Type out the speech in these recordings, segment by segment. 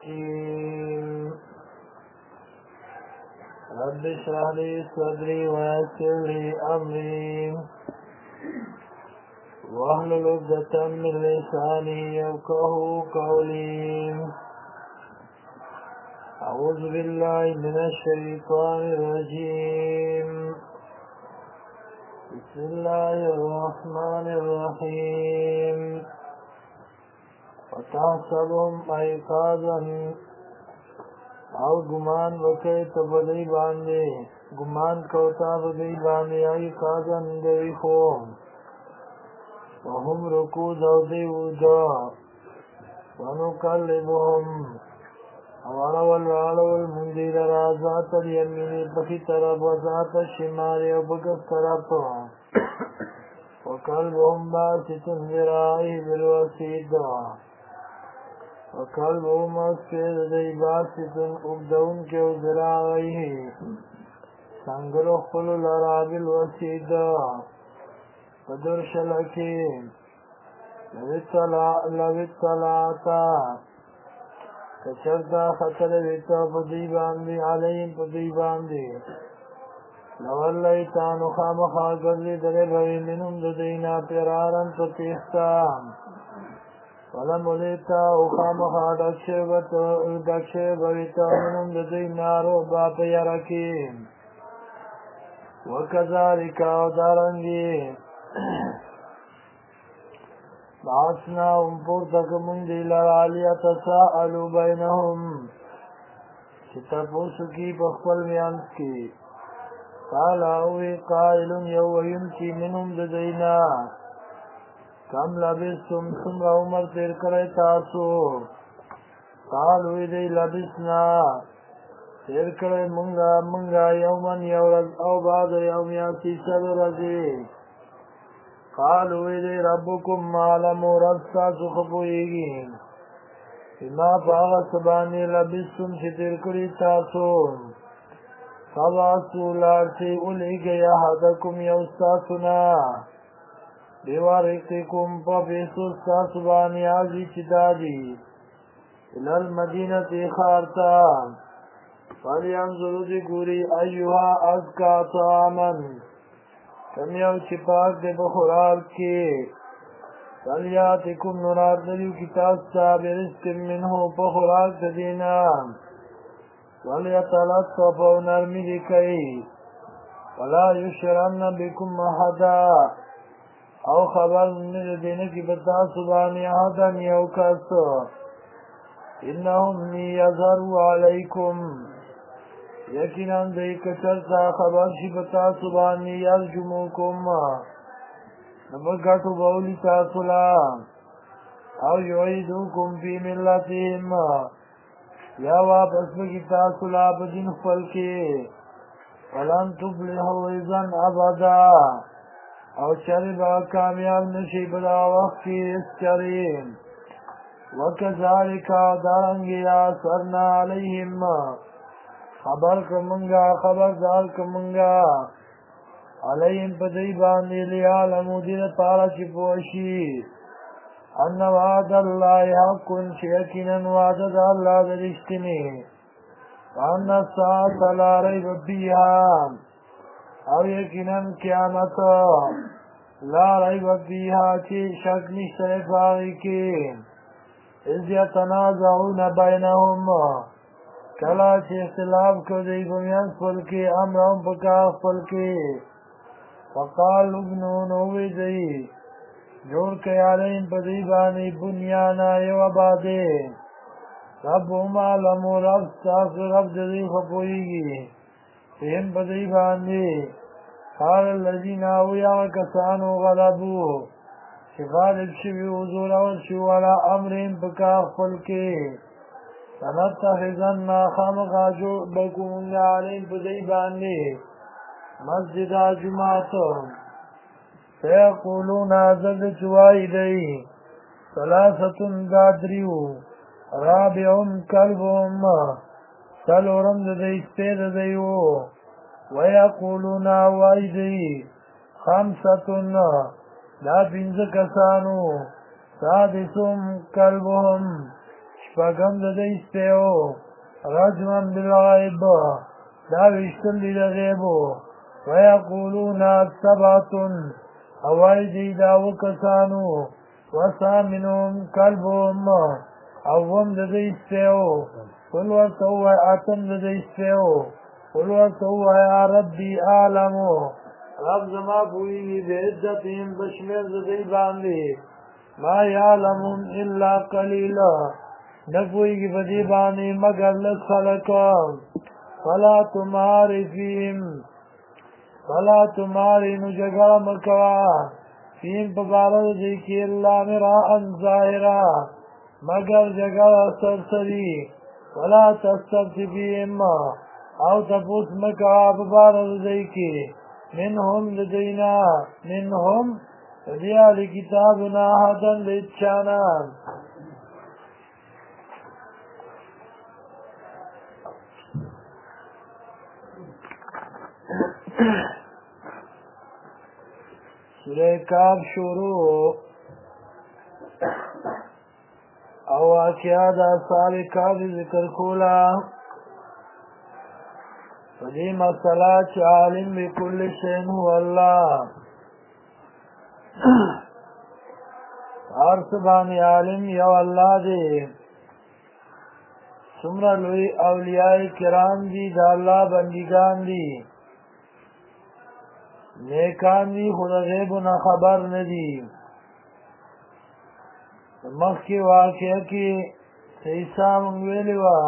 الرجيم رب اشرح لي صدري ويسر لي أمري واحلل عقدة من لساني يفقهوا قولي أعوذ بالله من الشيطان الرجيم بسم الله الرحمن الرحيم وتحسبهم أيقاظا او گمان وکي تبدی باندې گمان کوتا بدی باندې أيقاظا دوی خو وهم رکوع او دی وجا ونقلبهم اولول مندیر رازات الیمینی پخی طرف وزات الشمال او بگس طرف وقلبهم باسط ذرائه بالوسيد وقلبهم اسفید دی باسط ابدون کے ذرائه سنگلو خلو لرا بالوسيد بدر شلکی لوی طلاعتا کچرتا خطر ویتا پدی باندی علیم پدی باندی لولیتانو خامخا گردی دلی بھئی منم ددینا پیرارن پتیختام ولملیتا خامخا ڈکشے بویتا منم ددینا رو باپ یرکیم وکذالکا دارنگی بعثناهم پورتک مندی لرالی تساءلوا بینهم چتپوسو کی بخفل میانس کی قال اوی قائل یووین کی منهم ددینا کم لبستم سمر عمر تیر کرے تاسو قالوی دی لبسنا تیر کرے منگا یومن یورز او بعد یوم یاسی سر رزی قالوی دی ربکم معلم و رستا سخبوئیگی اما پاغا سبانی لبستم چی تیر کری تاسو فبعثوا لارسی اولیگی احدکم یوستاسنا بیوارقکم پاپیسو استاسبانی آزی چدادی الالمدینة خارتا فلینظرو دی گوری ایوها ازکا طعامن کمیو چپاک دے بخورال کے فلیاتکم نراد دلیو کتاستا برزق منہو بخورال تدینا ولیتلطف و نرمی دکئی ولا یشرن بکم احدا او خبر دینے کی بتا سبانی احدا یوکس انہم یظہروا علیکم یقیناً دی کچرتا خبر شی بتا سبانی یرجموکم نبگتو بولی تاسولا او یعیدوکم فی ملتهم یا واپس بکی تاسولا بدین خلکی ولن تفلحو اذن ابدا او چری با کامیاب نشی بدا وقت کی اس چرین وکذالک دارنگی آثرنا علیہم خبردار کمنگا علیہم پدی باندی لیعلمو دید پارا چی پوشی ان وعد اللہ حق شیقینا وعدد اللہ درشتنی وان الساعت لا ریب فیہا او یقینا قیامت لا ریب فیہا چی شک نشتر فاغی کی اذ یتنازعون بینهم کلا چی اختلاف کو دی بمیان فل کی امرهم پکاخ فل کی فقال ابنون ہوئی دی جوڑ کے علیم پدیبانی بنیانا یو عبادے رب معلم رب ساس رب دی خپوئی گی فہم پدیبانی قال الذین آویا وکسانو غلبو غالب شوی حضور اول شو علا امرین پکاخ فل کی فنتخذن خامقا جو بکونگا علیم پدیبانی مسجد جماعت فیقولون زد چوائی دی ثلاثتن دادریو رابعن کلبهم سلورم دی سپید دیو ویقولون وائی دی خمستن دا پنز کسانو سادسم کلبهم شپږم د دوی سپیو رجما بالغیب دا ویشتل دي د غیبو ویقولون سبعة او وایي دوی دا اوه کسانو وثامنهم کلبهم اوم د دوی سپیو قل ورته ووایه اتم د دوی سپیو قل ورته ووایه ربي اعلمو رب زما پوهېږي بعدتهم په شمېر د دوی باندې ما یعلمون الا قلیلا نه پوهېږي په دې باندې مګر لږ خلک فلا تماري فیهم فلا تماري نو جګړه مه کوه فیهم په باره د دوی کې الا مراء ظاهرا مګر جګړه سرسري ولا تستفت بهم او تپوس مه کوه په باره د دوی کې منهم د دوینا منهم د دې اهل کتابونه احدن د هېچانا سوره کهف شروع او واقعه د اصحاب کهف ذکر کوله په دې مسله چې عالم بكل شیء هو الله هر څه باندې عالم یو الله دی څومره لوی اولیاء کرام دي د الله بندګان دي نیکان دي خو د غیبو نه خبر نه دي مخکې واقعه کې عیسی مونږ ویلې وه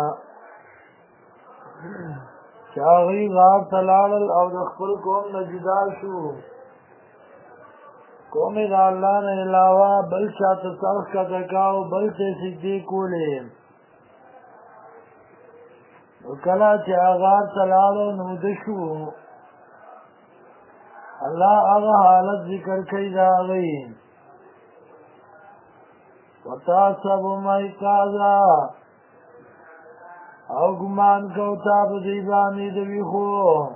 چې هغوی غار ته لاړل او د خپل قوم نه جدا شو قوم یې د الله نه علاوه بل چا ته سر ښکته کا او بل ته یې سجدې کولې نو کله چې هغه غار ته لاړو نو ویده شو الله هغه حالت ذکر کوي د هغوی وتحسبهم ایقاظا او ګمان کو تا په دې باندې د ویښو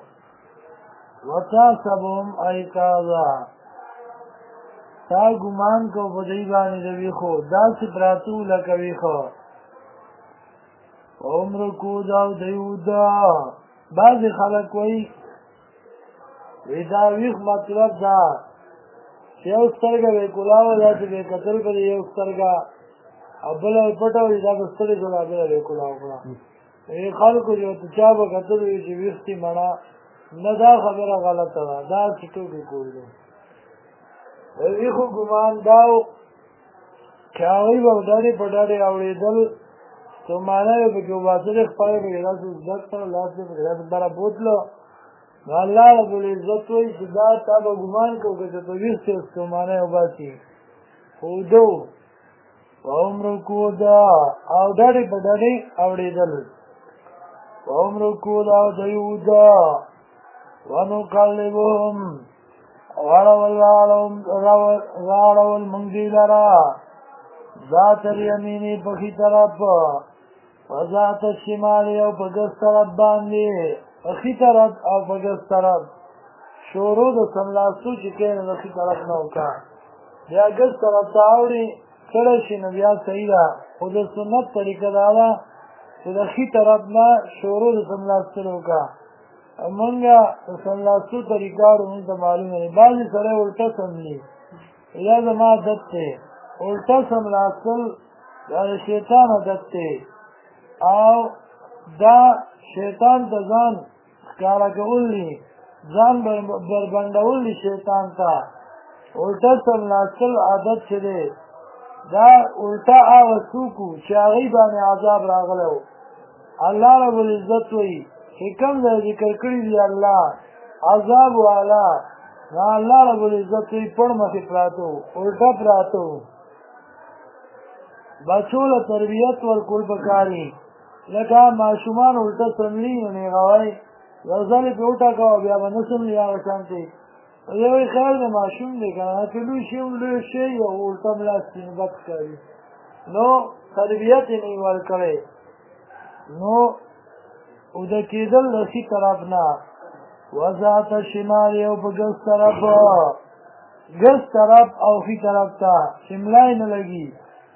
وتحسبهم ایقاظا تا ګمان کو په دې باندې د ویښو داسې پراتو لکه ویښو عمر کو دا او دیودا بعضې خلک وایي دا ویښ مطلب دا چې یو سترګه به یې کولاوه داسې به یې کتل په دې یو سترګه او بله یې پټه وي دا به ستړې شوله بله به یې کولاو کړه خلکو چې ورته چا به کتل وي چې ویښ دي مړه نه دا خبره غلطه ده دا چې ټوکې کول دي د ویښو ګمان دا و چې هغوی به ډډې په ډډې اورېدل ستومانه یې پکې وباسلې خپله به یې داسې زده کړه لاس یې پکې داسې بره بوتله نو الله رب العزت وایي چې دا تا به ګمان کوو که ته ویښ شې ستومانه یې وباسي خو وده و وهم رکود او ډډې په ډډې اورېدل وهم رکود او دوی وده ونقلبهم واړول موږ دوی لره ذات الیمینې په ښي طرف و ذات الشمالې او په ګس طرف باندې په ښي طرف او په ګس طرف شروع د سملاستو چې کوې نو د ښي طرف نه وکړه بیا ګس طرف ته اوړي کړی شي نو بیا صحیح ده خو د سنت طریقه دا ده چې د ښي طرف نه شروع د سملاستلو وکړه مونږ د سملاستو طریقه مونږ ته معلومه دی بعضې سړی الټه سملي یا زما عادت دی الټه سملاستل دا د شیطان عادت دی او دا شیطان ته ځان ښکاره کول دي ځان بربنډول دي شیطان ته الټه سملاستل عادت چې دی دا الټه هغه څوک وو چې هغوی باندې عذاب راغلی و الله رب العزت وایي چې کوم ځای ذکر کړي دي الله عذاب والا نو الله رب العزت وایي پړ مخې پراته وو الټه پراته وو بچو له تربیت ورکول پکار دي لکه ماشومان الټه سملي نو یې غوایي یو ځل یې پرې وټاکوه بیا به نه سملي هغه شانتې یو یې خیر د ماشوم دی که نه که لوی شي هم لوی شي او الټه ملاستي نو بد ښکاري نو تربیت یې نه یې ورکړی نو اوده کېدل د ښي طرف نه وذات شمال او په ګس طرف او ښي طرف ته شمله یې نه لګي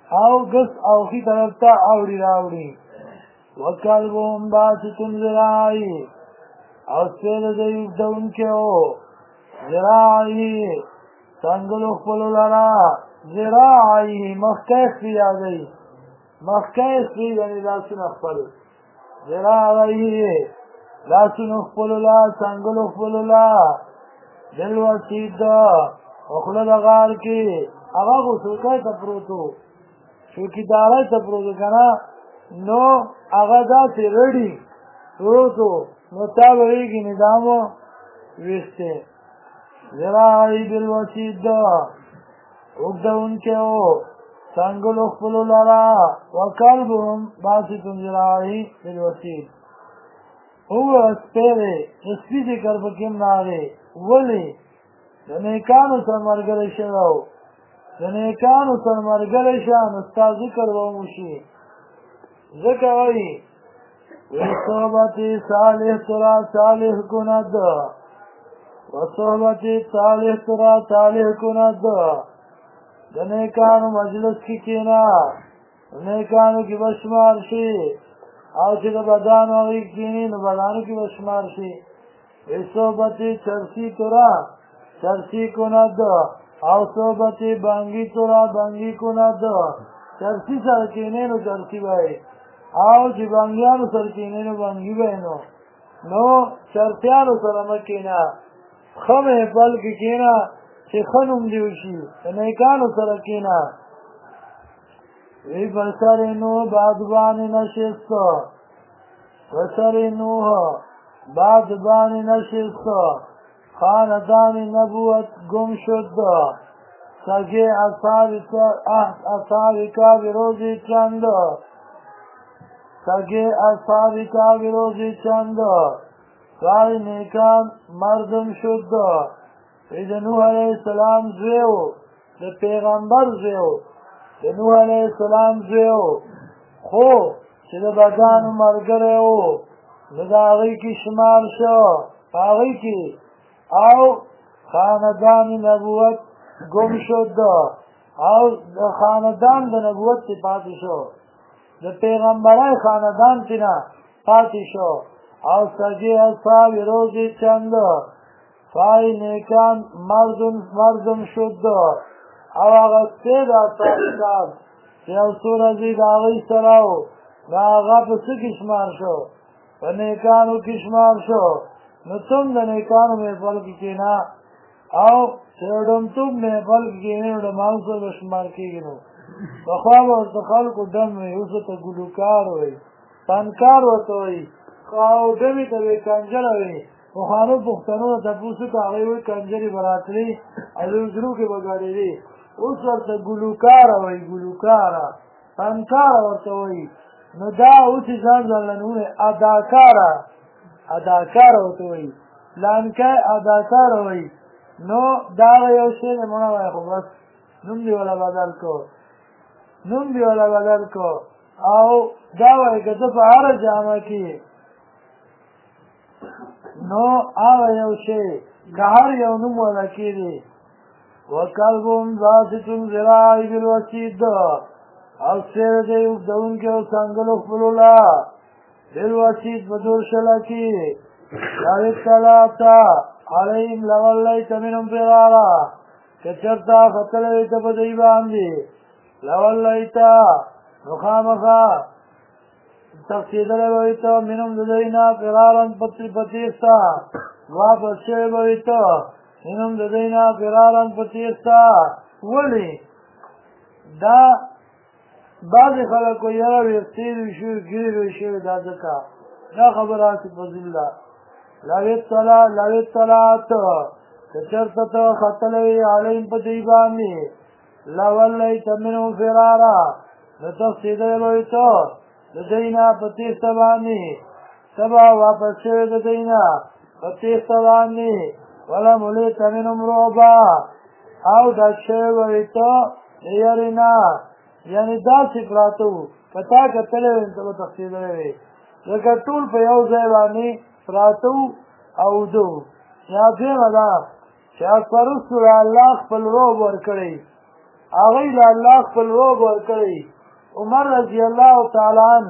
او ګس او خي طرف ته اوړي راوړي وکلبهم باسط ذراعي او سپېر د اوږدونکي ذراعي څنګلو خپلو لره ذراعي مخکی خپي یادوي مخکی خپي یعنې لاسونه خپل ذراعي لاسونو خپلو له څنګلو خپلو له بالوسید خوله د غار کې هغه غوڅوکی ته پروت و چوکیداری ته پروت و که نه نو هغه داسې رډي پروت و نو تا به ویږي نظام و ویښتې ذراعي بالوسید اوږدونکی و څنګلو خپلو لره وکلبهم باسط ذراعي بالوسید هو سپیره د سپي ذکر پکې هم راغی ولې د نیکانو سره ملګری شوی و د نیکانو سره ملګری شه نو ستا ذکر به وشي ځکه وایي صحبت صالح ترا صالح کند و صحبت صالح ترا صالح کند د نیکانو مجلس کې کېنه نیکانو کې به شمار شي او چې د بدانو هغې کېني نو بدانو کې به شمار شي صحبت چرسی ترا چرسی کند او صحبت بانگی ترا بانگی کند چرسی سره کېنې نو چرسی به او چې بانګیانو سره کېنې نو بانګي به نو چرسیانو سره مه کېنه ښه محفل کې کېنه چې ښه نوم دې وشي د نیکانو سره کېنه وی بسر نوح بادبان نشست بسر نوح بادبان نشست خاندان نبوت گم شد سگه اصحابی کا بروزی چند سگه اصحابی کا بروزی چند رای نیکان مردم شد د نوح علیه السلام زویو د پیغمبر زویو د نوح علیه السلام زویو خو چې د بدانو ملګری و نو د هغوی کې شمار شو په هغوی کې او خاندان نبوت گم شد او د خاندان د نبوت چې پاتې شو د پیغمبرای خاندان چې نه پاتې شو او سگی اصحاب روزی چند فای نیکان مردم شد او هغه سید اصحاب چې یو څو ورځې د هغوی سره و د هغه په څه کې شمار شو په نیکانو کې شمار شو نو څوم د نیکانو محفل کې کېنه او چې د ډمتوب محفل کې کېنې نو د ماغو سره به شمار کېږي نو پخوا به ورته خلکو ډم وي اوس ورته ګلوکار وایي فنکار ورته وایي او ډمې ته به یې کنجره وایي پخوانو پښتنو ته تپوس وکړه هغوی وایي کنجرې به راتلې او د حجرو کې به ګډېدې اوس ورته ګلوکاره وایي ګلوکاره فنکاره ورته وایي نو دا اوس یې ځان ځانله نومونه اداکاره ورته وایي لانکی اداکاره وایي نو دا هغه یو شی دی مړه وایي خو بس نوم دې وله بدل کو او دا وایي که ته په هره جامه کې نو هغه یو شی که هر یو نوم وله کېږي وکلبهم باسط ذراعي بالوسید او سیر دی اوږدونکي او څنګلو خپلو له بالوسید په دور شله کې لو اطلعت علیهم لوليت منهم فرارا که چېرته ختلی ته په دوی باندې لوليت نو خامخا تښتېدلی به وي ته منهم د دوی نه فرارا په تېښته واپس شوی به وي ته منهم د دوی نه فرارا په تېښته ولې دا بعضې خلک وایي یاره ویښتې دې شوي ګیرې به شوي دا ځکه دا خبره هسې فضیل ده لو اطلعت که چېرته ته ختلی وي علیهم په دوی باندې لولیت منهم فرارا نو تښتېدلی به وي ته د دوی نه په تېښته باندې ته به واپس شوې د دوی نه په تېښته باندې ولملیت منهم رعبا او ډک شوی به وي ته د یارې نه یعنې داسې پراته وو که تا کتلی وې ته به تښتېدلی وې لکه ټول په یو ځای باندې پراته وو او وده وو یا دویمه ده چې اکبرستو له الله خپل رعب ورکړی هغوی له الله خپل روب ورکړی. عمر رضی الله تعالی عنه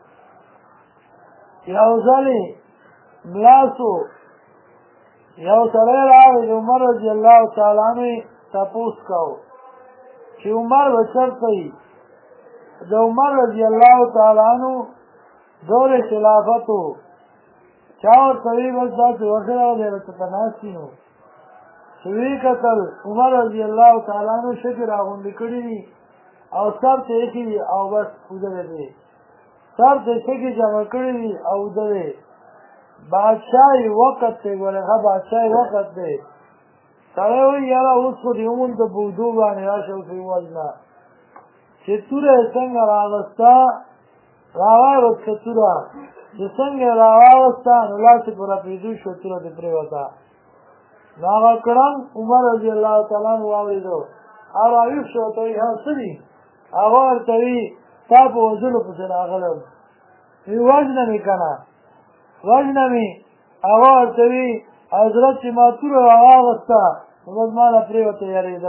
یو ځلې ملاسو یو سړی راغی د عمر رضی الله تعالی عنه یې تپوس کوو چې عمر به چېرته وي. د عمر رضی الله تعالی عنه دور خلافت و. چا ورته وي بس داسې وخت راغلی ورته ته ناست وي نو چې ویې کتل عمر رضی الله تعالی عنه شګې راغونډې کړي دي او سر ته ایښي دي او بس اوده دی. سر ته شګې جمع کړي دي او اوده دی. بادشاهي وخت دی ګورې ښه بادشاهي وخت دی. سړی وایي یاره اوس خو دې ومونده په اوږدو باندې راشه اوس یې ووژنه. چې توره یې څنګه راغسته راواوسته توره چې څنګه یې راواوسته نو لاس یې په رپېدو شو توره دې پرېوته. نو هغه کړنګ عمر رضی الله تعالی عنه واورېدو او راویښ شو ورته وایي ها څه دي؟ هغه ورته وایي تا په وژلو پسې راغلم. وایي وژنه مې که نه وژنه مې. هغه ورته وایي حضرت چې ما توره راواغسته نو بس ما نه پرېوته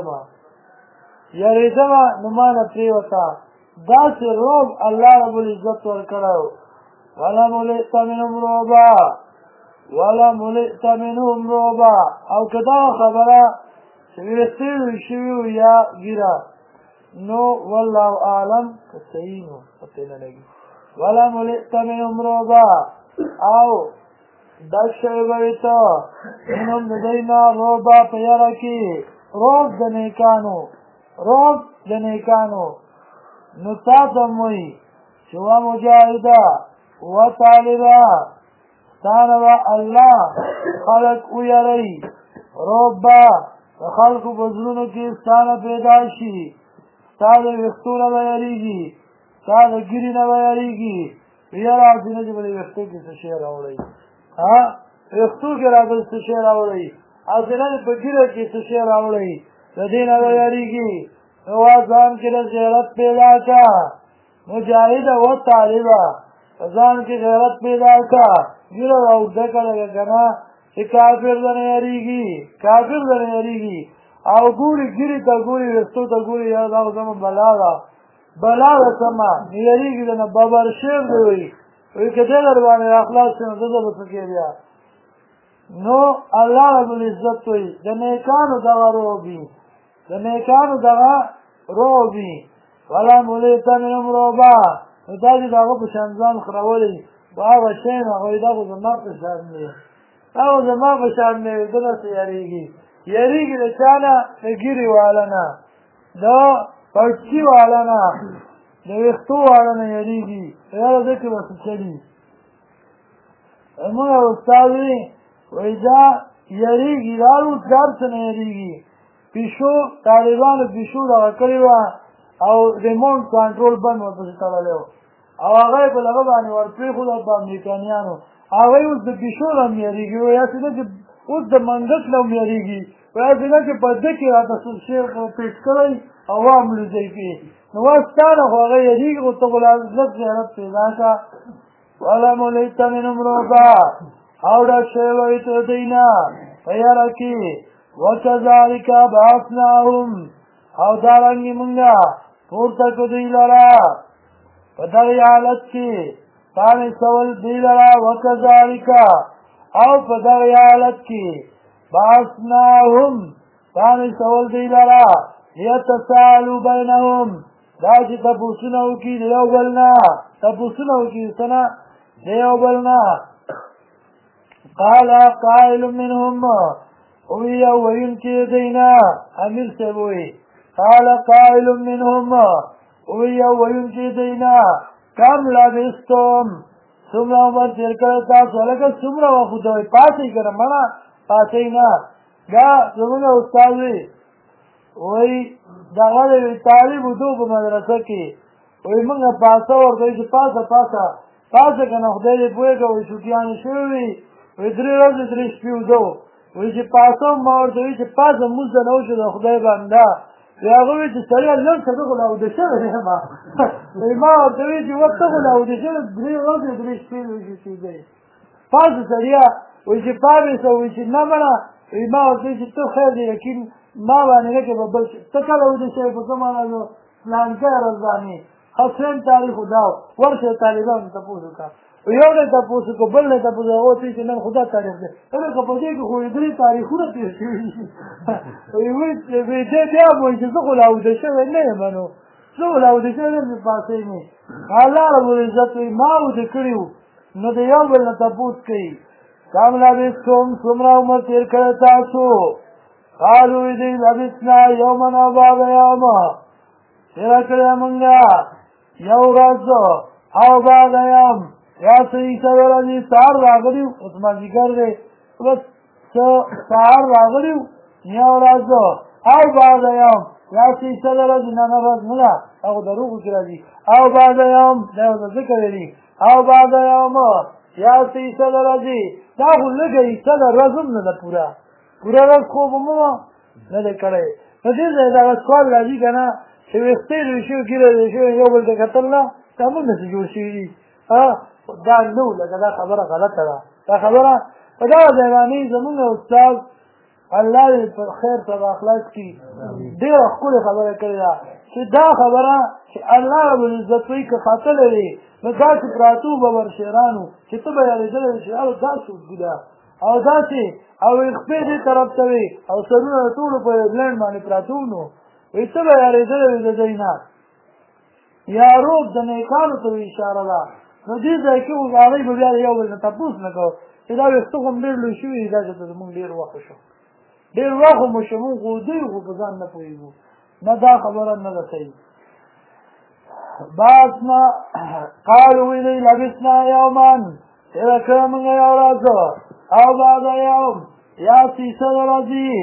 یارېدمه نو ما نه پرېوته. داسې روب الله رب العزت ورکړی و. ولملئت منهم رعبا. او که دغه خبره چې ویښتې لوی شوي وي یا ږیره نو والله اعلم که صحیح نو پتې نه لګي. ولملئت منهم رعبا او ډک شوی به وي ته منهم د دوی نه رعبا په یاره کې روب د نیکانو. نو تا ته م وایي چې وا مجاهده و طالبه ستا نه به الله خلک ویروي. روب به د خلکو په زړونو کې ستا نه پیدا شي. ستا د ویښتو نه به یریږي. ستا د ګیرې نه به یریږي. یاره هسې نه چې به د ویښتو کې څه شی راوړئ ویښتو کې راته څه شی راوړئ هسې نه چې په ګیره کې څه شی راوړئ د دې نه به یریږي. نو ځان کې د غیرت پیدا که مجاهده و طالبه. ځان کې غیرت پیدا که ګیره را اوږده که لږه که نه چې کافر دنه یریږي او ګوري ګیرې ته ګوري ویښتو ته ګوري یا دا خو زموږ بلا ده سمه نو یریږي دنه ببر شیر دی وایي که دی در باندې راخلاص شي نو دده به څه کې بیا. نو الله رب العزت وایي د نیکانو دغه روب وي. ولملئت منهم رعبا. نو دا چې د هغه په شان ځان خرولئ په هغه شی نه هغه وایي دا خو زما په شان دی ده نهسې یریږي د چا نه د ګیرې واله نه د پړکي واله نه د ویښتو واله نه یریږي. یاره ده کې به څه چلي. زموږ استاد وایي دا یریږي دا روز هر څه نه یریږي. پیشو طالبانو پیشو دغه کړې وه او ریموټ کنټرول بند ورپسې تړلی و او هغه یې په لغه باندې ورپرېښوده په امریکانیانو. هغوی اوس د پیشو نه هم یېرېږي. وایي هسې نه چې اوس د منګک نه هم یېرېږي. وایي هسې نه چې په ده کې راته څه شی پیټ کړی او واملوځئ پرې. نو وا ستا نه خو هغه یېرېږي خو ته خو لا لږ غیرت پیدا کړه. ولملئت منهم رعبا او ډک شوی به وي ته د دوی نه په یاره کې. وکذلک بعثناهم او دارنګې مونږه پورته کړو دوی لره په دغې حالت کې تانې سول دوی لره. وکذلک او په دغې حالت کې بعثناهم تانې سول دوی لره لیتسالو بینهم دا چې تپوسونه وکړي د یو بل نه څه نه د یو بل نه. قال قائل منهم وی یو ویونکي د دوی نه امیر صاحب وایي قال قائل منهم وی یو ویونکي د دوی نه کم لبستم څومره عمر تېر کړی تاسو هلکه څومره وخت ورته وایي پاڅئ که نه مړه پاڅئ نه. دا زموږ استاد وایي دغه د طالب وردو په مدرسه کې وایي موږ پاسه ورته وایي چې پاسه که نه خدای دې پوهېږه وایي شوقیانې شوي وي وایي 3 ورځې 3 شپې وده و وایي چې پاسه ما ورته وایي چې پاسه مونځ ته نه وشو د خدای بنده. هغه وایي چې سړیه لږ څه زه خو لا اوده شوی یم. وایي ما ورته وایي چې ته خو لا اوده شوی 3 ورځې 3 شپې وشو کېدی پاسه سړیه وایي چې پامې شه وایي چې نه مړه وایي ما ورته وایي چې ته خیر دی یقین ما باندې نه کې به بل شي ته کله ویده شوې په کومه ورځ پلانکی ورځ باندې حسین تاریخ دا ورشه طالبانو تپوس وکړه یو نه تپوس وکړو بل نه تپوس وکړو چې نن خدا تاریخ دی هغه که په دې کې خو درې تاریخونه تېر شوي دي دې بیا وایي چې زه خو لا ویده شوی نه یم نو زه خو لا ویده شوی نه یم چې پاڅېږم الله ربالعزت وایي ما ویده کړي وو نو د یو بل نه تپوس کوي کم لبثتم څومره عمر تېر کړی تاسو قالوا دې لبثنا یوما او بعض یوما تېره کړې مونږه یو ورځ او بعض یوم یا څه عیسی ورځې سهار راغلي وو اوس مازدیګر دی بس څه سهار راغلي وو یو ورځ او بعض یوم یا څه عیسی ورځې نن ورځ نه ده هغه دروغو کې راځي او بعض یوم دا یو ذکر دی او بعض یوم یا څه عیسی ورځې دا خو لږه عیسی ورځ هم نه ده پوره ورځ خو به مو نه دی کړی نو دې ځای دغه سوال راځي که نه چې ویښتې لوی شوي ګیره لوی شوي یو بل ته کتل نه دا موږ نسې جوړ شوي دي دا نه وو لکه دا خبره غلطه ده دا خبره په دغه ځای باندې زمونږ استاد الله دې په خیر سبا اخلاص کړي ډېره ښکلې خبره کړې ده چې دا خبره چې الله ربالعزت وایي که خطا لري نو داسې پراتو به ورشیرانو چې ته به یارېدلی شي دا سوګي ده او داسې او خپې دې طرف ته وي او سرونه د ټولو په لنډ باندې پراته وو نو وایي ته به یارېدلی وي د دوی نه یا روب د نیکانو ته اشاره ده نو دې ځای کې اوس هغوی به بیا د یو بل نه تپوس نه کوو چې دا ویښته خو هم ډېر لوی شوي دي داسې ته زمونږ ډېر وخت شو ډېر وخت مو شو مونږ خو دوی خو په ځان نه پوهېږو نه دا خبره نه ده صحیح بعض نه قالو ویلئ لبثنا یوما تېره کړه مونږ یو ورځ او بعد یوم یا څه ورځې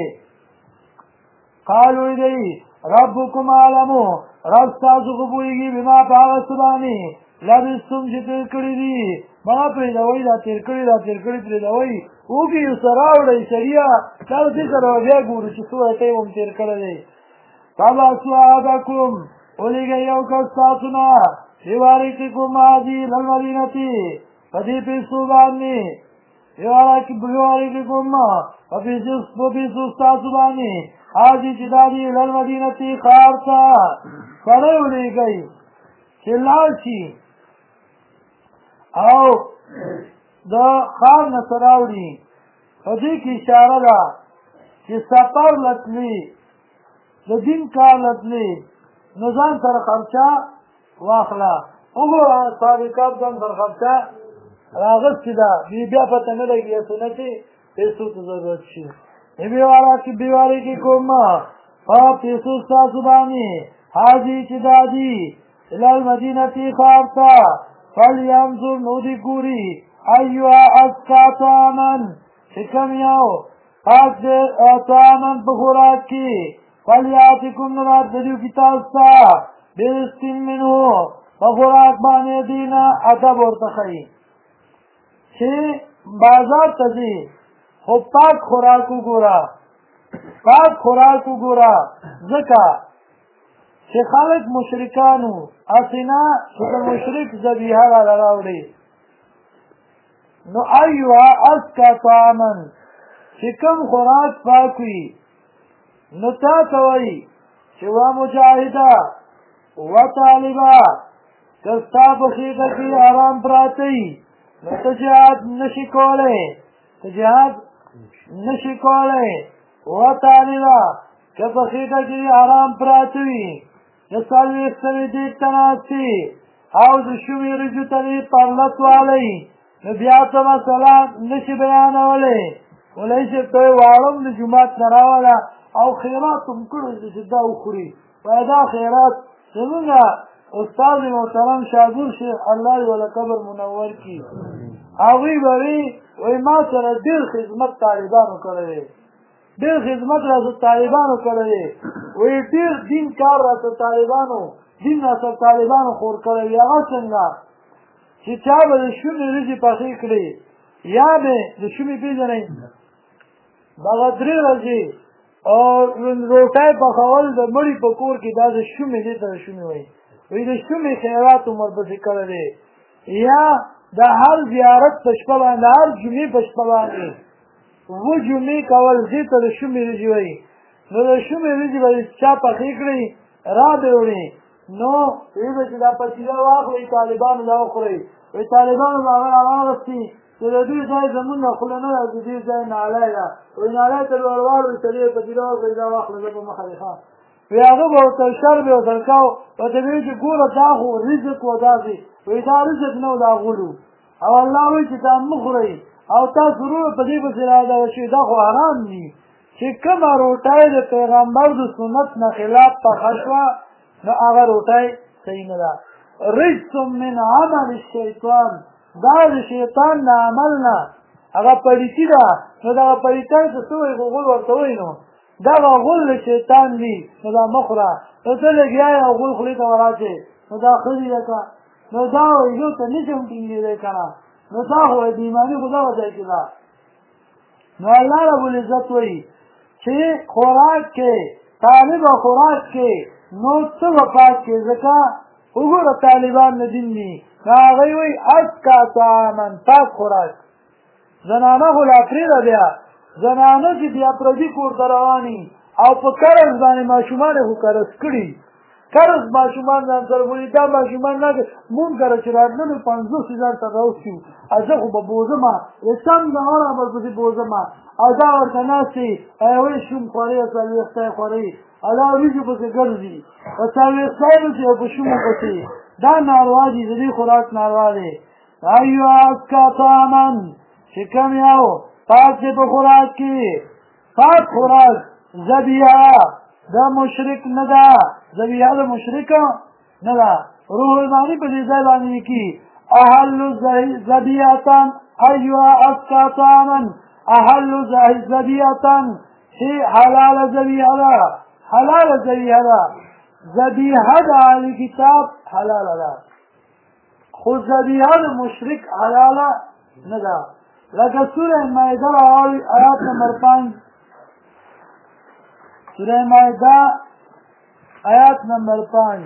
قالو ویلئ ربکم اعلمو رب ستاسو خو پوهېږي بما په هغه څه باندې لبثتم چې تېر کړي دي ما پرېږدوئ دا تېر کړي پرېږدوئ وږي ورسره راوړئ سړیه دا دې سره به بیا ګورو چې څومره ټیم هم تېر کړی دی فبعثوا احدکم ولېږئ یو کس ستاسو نه بوارقکم هذه الی المدینة په دې پیسو باندې بوارقکم په پیسو ستاسو باندې هذه چې دا دي الی المدینة ښار ته سړی ولېږئ چې لاړ شي او د ښار نه څه راوړي په دې کې اشاره ده چې سفر لتلي د دین کار لتلي نو ځان سره خرچه واخله وګوره صادقات ځان سره خرچه راغستې ده بیا پته نه لګي سنتې پیسو ته ضرورت شي بیوارې کې کوم په پیسو ستاسو باندې حاجي چې دا دي الی المدینة ښار ته فلینظر نو دې ګوري ایها ازکا طعاما چې کوم یو پاک دی طعاما په خوراک کې فلیاتکم نو راتللي وکړي تاسو ته برزقین منه په خوراک باندې دې نه ادب ورته ښیي چې بازار ته ځي خو پاک خوراک وګوره ځکه چې خلک مشرکانو اسینا چې د مشرک ذبیحه راله راوړي نو ایوه ازکا طعاما چې کوم خوراک پاک وي نو تا ته وایي چې وا مجاهده و طالبه که ستا په خېټه کې ارام پراته وي نو ته جهاد نشي کولی و طالبه که په خېټه کې ارام پراته وي د څلوېښت سوې دېګ ته ناست وي او د شومې وریجو ته دې پرلت والی نو بیا ته مسله نشي بیانولی مولوي صاحب ته یې واړم د جومات نه راوله او خیرات هم کړی دی چې دا وخوري وایي دا خیرات زمونږ استاد محترم شاګور شیخ الله یې وله قبر منور کړي هغوی به وایي ما سره ډېر خدمت طالبانو کړی دی ډېر خدمت راته طالبانو کړی دی وایي ډېر دین کار راته طالبانو خور کړی وي هغه څنګه چې چا به د شومې وریجې پخې کړې یا به د شومې پېژنئ دغه 3 ورځې او روټۍ پخول د مړي په کور کې دا د شومې دې ته د شومې وایي وایي د شومې خیرات هم ورپسې کړی دی یا د هر زیارت په شپه باندې هر جمعې په شپه باندې 7 جمعې کول دې ته د شومې وریجې وایي نو د شومې وریجې به چا پخې کړئ را به وړې نو ویل به چې دا پسیله واخلئ طالبانو دا وخورئ وایي طالبانو به هغه راواغستې چې د دوی ځای زمونږ نه خوله نه ده د دوی ځای نالی ده وایي نالی ته به ور واړوئ سړي یې پسیله وکړئ دا واخله زه به مخه دې ښه وی هغه به ورته شر به ورته کاو ورته به وایي چې ګوره دا خو رزق و داسې وایي دا رزق نه و دا غولو او الله وایي چې دا مه خورئ او تاسو ورو په دې پسې راډوه شئ دا خو حرام دي چې کومه روټۍ د پیغمبر د سنت نه خلاف پخه شوه نو هغه روټۍ صحیح نه ده رجس من عمل الشیطان دا د شیطان د عمل نه هغه پلیتي ده نو دغه پلیتۍ ته څه وایي غول ورته وایي نو دغه غول د شیطان دي نو دا مه خوره نو ته لږ یای او غول خولې ته وراچې نو دا ښه دي لکه نو دا وایي یو ته نشم ټینګېدی که نه نو دا خو وایي بېایماني خو دغه ځای کې ده نو الله ربالعزت وایي چې خوراک کې طالب خوراک کې نو څه به پاک کې ځکه وګوره طالبان د دین دي نو هغوی وایي اسکا طعامن پاک خوراک زنانه خو لا پرېږده بیا زنانه چې بیا پردي کور ته رواني او په قرض باندې ماشومان یې خو قرض کړي قرض ماشومان ځان سره بولي دا ماشومان نه مونږ کره چې راتللو 500,000 ته راوستي زه خو به بوزمه سم د هغه ورپسې بوزمه او دا ورته ناستې وایي شوم خورې او څلوېښتی خورې او دا وریجو پسې ګرځي په څلوېښتی پسې او په شومو پسې دا ناروا دي د دې خوراک ناروا دی ایوه اسکا طعامن چې کوم یو پاک دی په خوراک کې پاک خوراک ذبیحه دا مشرک نه ده ذبیحه د مشرک نه ده روح المانی په دې ځای باندې لیکي احل ذبیحة ایوه اسکا طعامن احل ذبیحة چې حلال ذبیحه ده حلال ذبیحه ده ذبیحه د اهل کتاب حلاله ده خو ذبیحه د مشرک حلاله نه ده لکه سوره مائده راوړئ آیات نمبر 5 سوره مائده آیات نمبر 5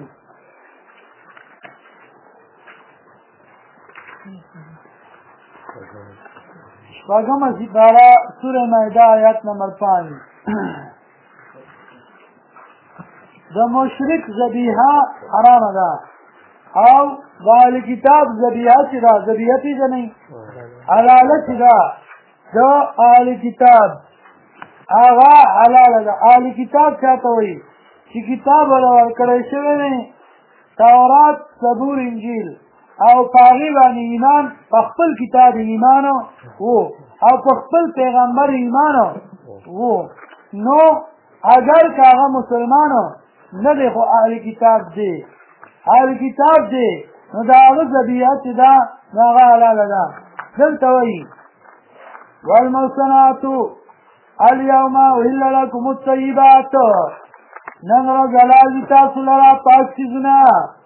شپږمه سپاره سوره مائده آیات نمبر 5 د مشرک ذبیحه حرامه ده او د اهل کتاب ذبیحه چې ده ذبیحه پېژنئ حلاله چې ده د اهل کتاب هغه حلاله ده اهل کتاب چاته وایي چې کتاب ورته ورکړی شوی دی تورات زبور انجیل او په هغې باندې ایمان په خپل کتاب ایمان و او په خپل پیغمبر ایمان و نو اگر که هغه مسلمانو نه دی خو اهل کتاب دی اهل کتاب دی نو د هغه ذبیحه چې ده نو هغه حلاله ده دلته وایي والمحصنات اليوم احل لكم الطیبات نن ورځ حلال دي تاسو لره پاک څیزونه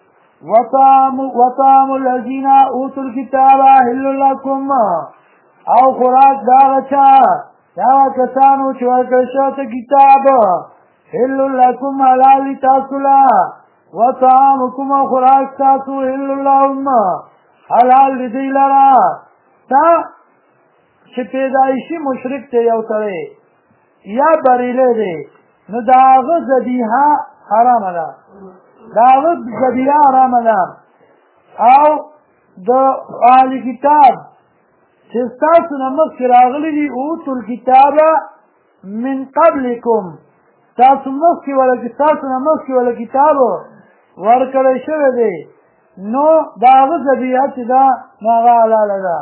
وطعام الذین اوتوا الکتاب حل لکم او خوراک د هغه چا د هغه کسانو چې ورکړل شوی ته کتاب حل لکم حلال دي تاسو له وطعامکم او خوراک تاسو حل لهم حلال دي دوی لره تا چې پیدایشي مشرک دی یو سړی یا بریلی دی نو د هغه ذبیحه حرامه ده د هغه ذبیحه حرامه ده او د اهل کتاب چې ستاسو نه مخکې راغلي دي اوتو الکتاب من قبلکم ستاسو نه مخکې وله کتاب ورکړی شوی دی نو د هغه ذبیحه چې ده نو هغه حلاله ده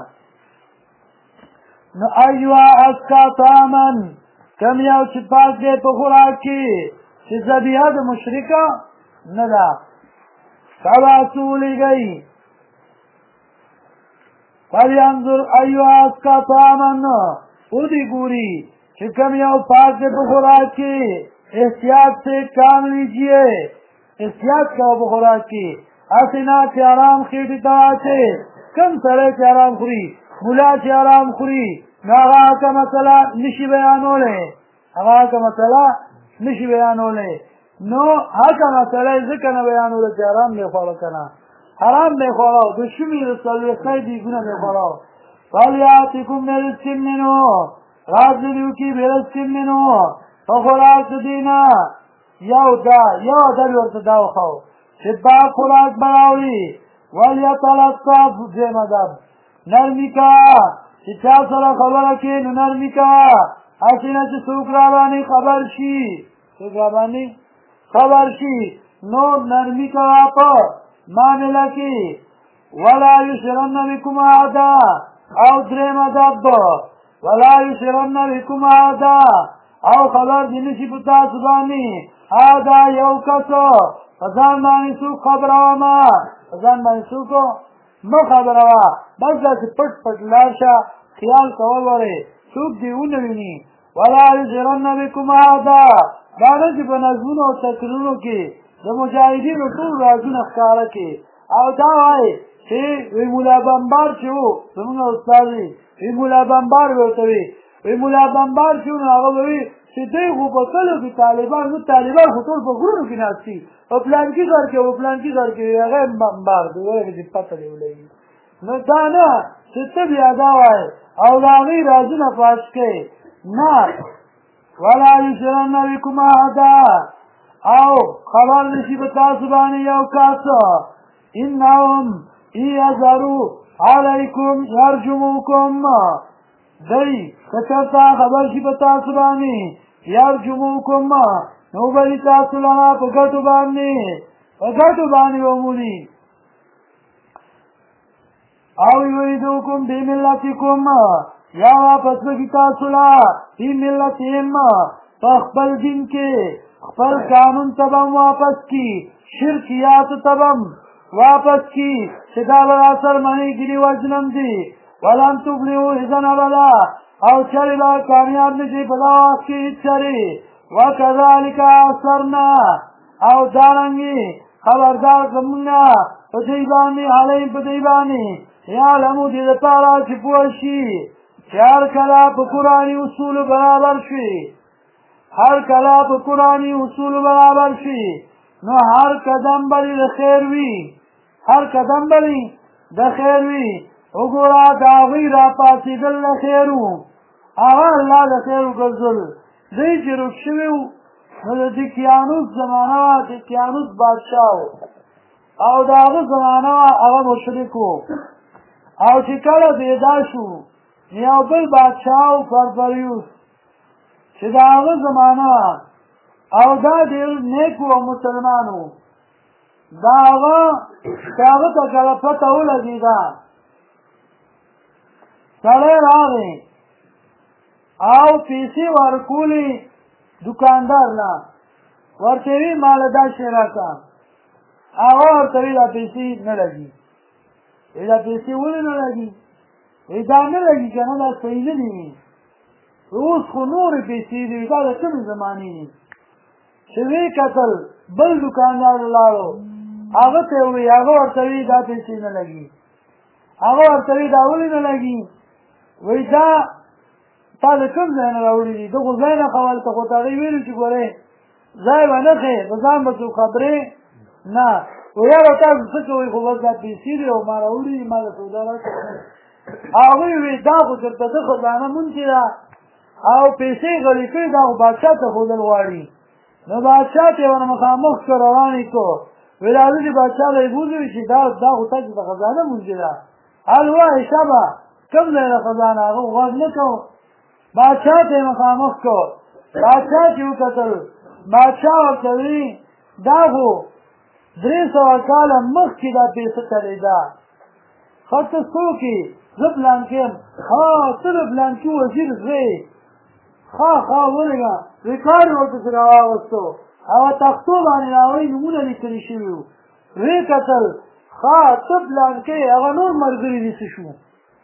نو ایوه اسکا طعامن کم یو چې پاک دی په خوراک کې چې ذبیحه د مشرکه نه ده فبعثوا ولیږئ فلینظر ایوه اسکا طعامن ودې ګوري چې کم یو پاک دی په خوراک کې احتیاط سے کام لیجیے احتیاط کا په خوراک کې هسې نه چې آرام خېټې ته واچې کم سړی چې آرام خوري ملا چې آرام خوري نو هغه که مسله نشي بیانولی نو هغه مسله یې ځکه نه بیانوله چې حرام دی خوړه که نه حرام دی خوړه د شومې د څلوېښتۍ دیګونه دی خوړه فلیاتکم برزق منه رازق وکړي برزق منه په خوراک د دې نه یو ادب ورته دا وښو چې پاک خوراک به راوړي ولیتلطف دویم ادب نرمي کوه چې چا سره خبره کې نو نرمي کوه هسې نه چې څوک را باندې خبر شي نو نرمي کوه په معامله کې ولا یشرن بکم احدا او دریم ادب ولا یشرن بکم احدا او خبر دې نشي په تاسو باندې احدا یو کس په ځان باندې څوک خبرومه په ځان باندې څوک مه خبروه بس داسې پټ پټ لاړ شه خیال کول ورې څوک دې ونه ویني ولا یشرن بکم احدا دا نه چې په نظمونو او تقریرونو کې د مجاهدینو ټول رازونه ښکاره کې او دا وایي چې وی مولا بمبار چې و زمونږ استاد وی مولا بمبار به ورته وي وی مولا بمبار چې و نو هغه به وي چې دوی خو په کلو کې طالبان خو ټول په غرونو کې ناست دي په پلانکي ځای کې هغه بمبار دی وایي چې پته دې ولګي نو دا نه چې ته بیا دا وایې او د هغې رازونه فاش کوې نه ولا یشرن بکم احدا او خبر نشي په تاسو باندې یو کس انهم یظهروا علیکم یرجموکم دی که چېرته خبر شي په تاسو باندې یرجموکم نو به یې تاسو لره په ګټو باندې ومولي او یریدوکم بملتکم یا واپس بکی تاسو لا بی ملتهم په خپل دین کې خپل قانون تبم واپس کی شرکیات تبم واپس کی چې دا به اثر منی ګري وجنم دي ولن تفلحوا اذا ابدا او چرې به کامیاب نشي په دا وخت کې چرې وکذلک اثرنا او دارنګې خبردار زمونږ په دې باندې علیهم په دې باندې یعلمو دې دپاره چې پوه شي چې هر کله په قرآني اصولو برابر شي نو هر قدم بری د خیر وي وګوره د هغوی راپاڅېدل د خیر وو هغه الله د خیر وګرځول دوی چې روک شوي وو نو د دقیانوس زمانه وه دقیانوس بادشاه و او د هغه زمانه وه هغه مشرک و او چې کله بیدا شو یو بل بادشاه و پرپریوس چې د هغه زمانه وه او دا ډېر نیک و مسلمان و دا هغه ته کله پته ولګېده سړی راغی او پیسې ورکولې دوکاندار نه ورته وي ماله دا شی راکړه هغه ورته وي دا پیسې نه لګي دا پیسې ولې نه لګي دا نه لګي که نه دا صحیح نه دي اوس خو نورې پیسې دي دا د کومې زمانې دي چې ویې کتل بل دوکاندار لاړو هغه ته وي هغه ورته وي دا پیسې نه لګي هغه ورته وي دا ولې نه لګي وایي دا تا د کوم ځای نه راوړي دي دغو ځای نه خو هلته خو ته هغې ویلي چې ګورې ځای به نه ښې په ځان به څوک خبرې نه وایي یاره تاسو څه کوئ خو بس دا پیسې دي او ما راوړي دي ما د سودا راکړه هغوی وایي دا خو درته ده خزانه مونځې ده او پیسې غلي کړي دا خو بادشاه ته ښودل غواړي نو بادشاه ته یې ور مخامخ شه روانې کړو وایي راځه چې بادشاه ته یې بوځوي چې دا خو تاسو د خزانه مونځې ده هل وایي شبه کوم ځای د خزانه هغه غوږ نه کوو بادشاه ته یې مخامخ کړو بادشاه چې وکتل بادشاه ورته وایي دا خو 300 کاله مخکې دا پیسه تلېده ښه ته څوک یې زه پلانکي یم ها ته د پلانکي وزیر زوی ښه ولېږه ریکارډ ورپسې راواغستو هغه تختو باندې د هغوی نومونه لیکلي شوي وو ویې کتل ښه ته پلانکي هغه نور ملګري دې څه شو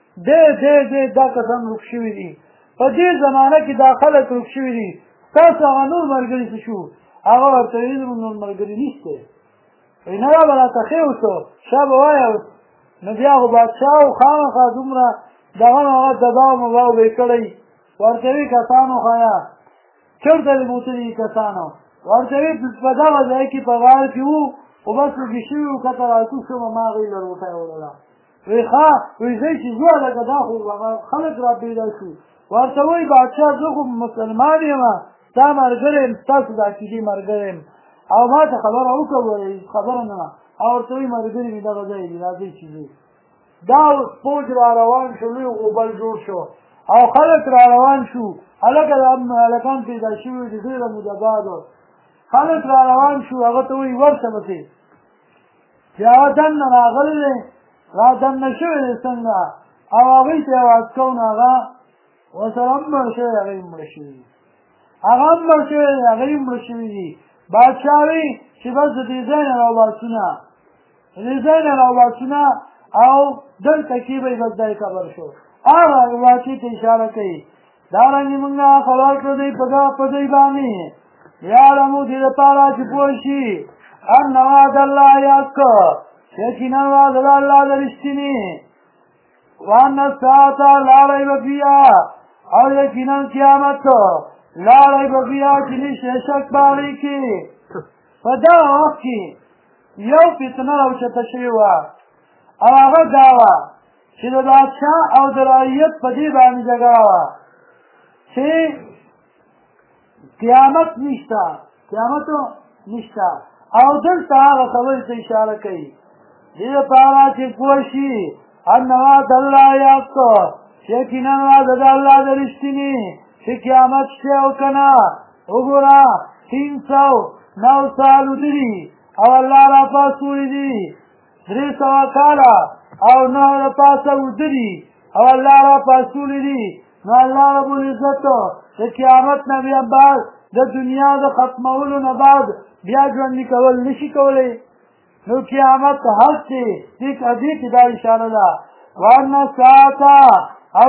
دی دا کسان روک شوي دي په دې زمانه کې دا خلک روک شوي دي تاسو هغه نور ملګري څه شو هغه ورته ویلي زموږ نور ملګري نشته وایي نه را به راته ښې وشو شا به وایه نو بیا خو بادشاه و خامخا دومره دغه نه هغه دباو مباو به یې کړی ورته وي کسانو ښایه چېرته دې بوتلي دي کسانو ورته وي په دغه ځای کې په غار کې وو خو بس وږي شوي وو کته راکوز شوم ما هغې له روټۍ وړله وایي ښه وایي زه چې ځو هلکه دا خو خلک را پیدا شو ورته وایي بادشاه زه خو مسلمان یم ستا ملګری یم ستاسو د عقیدې ملګری یم او ما ته خبره وکړه خبره نه او ورته وایي ملګري مې دغه ځای دی راځئ چې ځو دا فوج را روان شو لوی غوبل جوړ شو او خلک را روان شو هلکه هلکان پیدا شوي دي ډېره موده بعد خلک را روان شو هغه ته وایي ورشه پسې چې هغه دننه راغلی دی را دننه شوی دی څنګه او هغوی ته یې واز کوو نو هغه ورسره هم مړ شوی هغه یې مړه شوي دي هغه هم مړ شوی دی هغه یې مړه شوي دي بادشاه وایي چې بس د دې ځای نه راوباسونه د دې ځای نه راوباسونه او دلته کې به یې بس دی قبر شو هغه واقعې ته اشاره کوي دارنګې موږ خبر کړو دی په دوی باندې یعلمو دې دپاره چې پوه شي ان وعد الله حق یقینا وعده د الله د رښتینې وان الساعة لا ریب فیها او یقینا قیامت لا ریب فیها چې نشته شک په هغې کې په دغه وخت کې یو فتنه راوچته شوې وه او هغه دا وه چې د بادشاه او د رعیت په دې باندې جګړه وه چې قیامت نشته قیامت نشته او دلته هغه خبرې ته اشاره کوي دې دپاره چې پوه شي ان وعد الله حق یقینا وعده د الله د رښتینې چې قیامت شته او که نه وګوره 309 سال ودري او الله را پاسولی دي 300 کاله او نه د پاسه ودري او الله را پاسولی دي نو الله رب العزت د قیامت نه بیا بعد د دنیا د ختمولو نه بعد بیا ژوندي کول نشي کولی نو قیامت هر څه دې کې دا اشاره ده وان الساعة او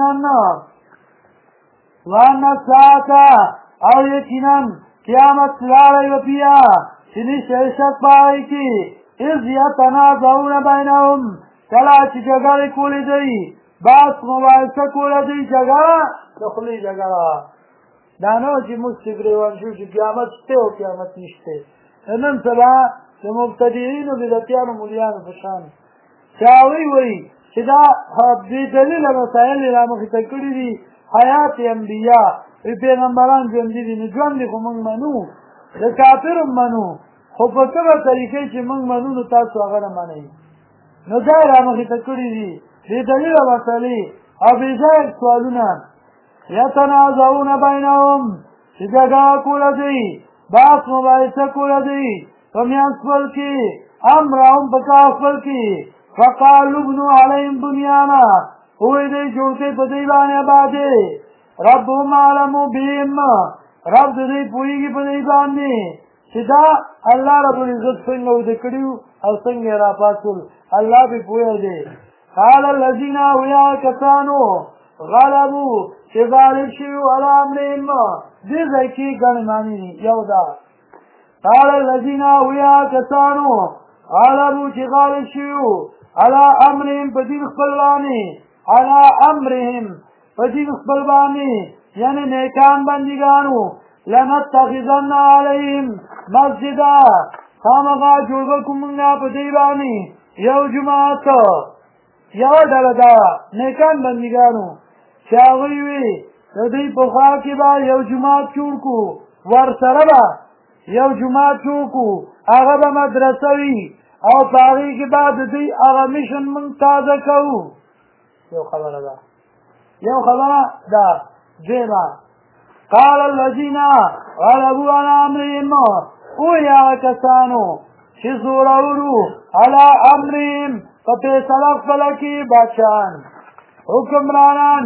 یقینا قیامت لا ریب فیها چې نشته شک په هغې کې اذ یتنازعون بینهم کله چې جګړې کولې دوی بحث مباحثه کوله دوی جګړه د خولې جګړه دا نه و چې موږ ګرېوان شو چې قیامت شته او قیامت نشته نن سبا د مبتدعینو بدعتیانو مولیانو په شان چې هغوی وایي چې دا بې دلیله مسایل یې رامخې ته کړي دي حیات انبیا پیغمبران ژوندي دي نو ژوند خو موږ منو د کافرو منو خو په کومه طریقې چې موږ منو نو تاسو هغه نه منئ نو دا یې رامخې ته کړي دي بې دلیله مسلې او بې ځایه سوالونه یتنازعون بینهم چې جګړه کوله دوی بحث مباحثه کوله دوی په میانځ خپل کې امرهم په کار خپل کې فقالوا ابنوا علیهم بنیانا هوی دی جوړ کړئ په دوی باندې آبادې ربهم اعلم بهم رب د دوی پوهېږي په دوی باندې چې دا الله رب العزت څنګه وده کړي او څنګه یې راپاڅول الله پرې پوهه دی قال الذین هغوی کسانو غلبو چې غالب شوي علی امرهم دې ځای کې ګڼې معنې دي یو دا قال الذین هغوی کسانو غلبو چې غالب شوي علی امرهم په دین خپل باندې علی امرهم په دین خپل باندې یعنې نیکان بندګانو لنتخذن علیهم مسجدا خامخا جوړ به کړو موږ په دې باندې یو جومات یوه ډله دا نیکان بندګانو چې هغوی وي د دوی په خوا کې به یو جومات جوړ کړو ورسره به یو جومات جوړ کړو هغه به مدرسه وي او په هغې کې به د دوی هغه میشن موږ تازه کوو یو خبره ده دویمه قال الذین غلبوا علی امرهم وایي هغه کسانو چې زورور وو علی امرهم په فیصله خپله کې بادشاهان حکمرانان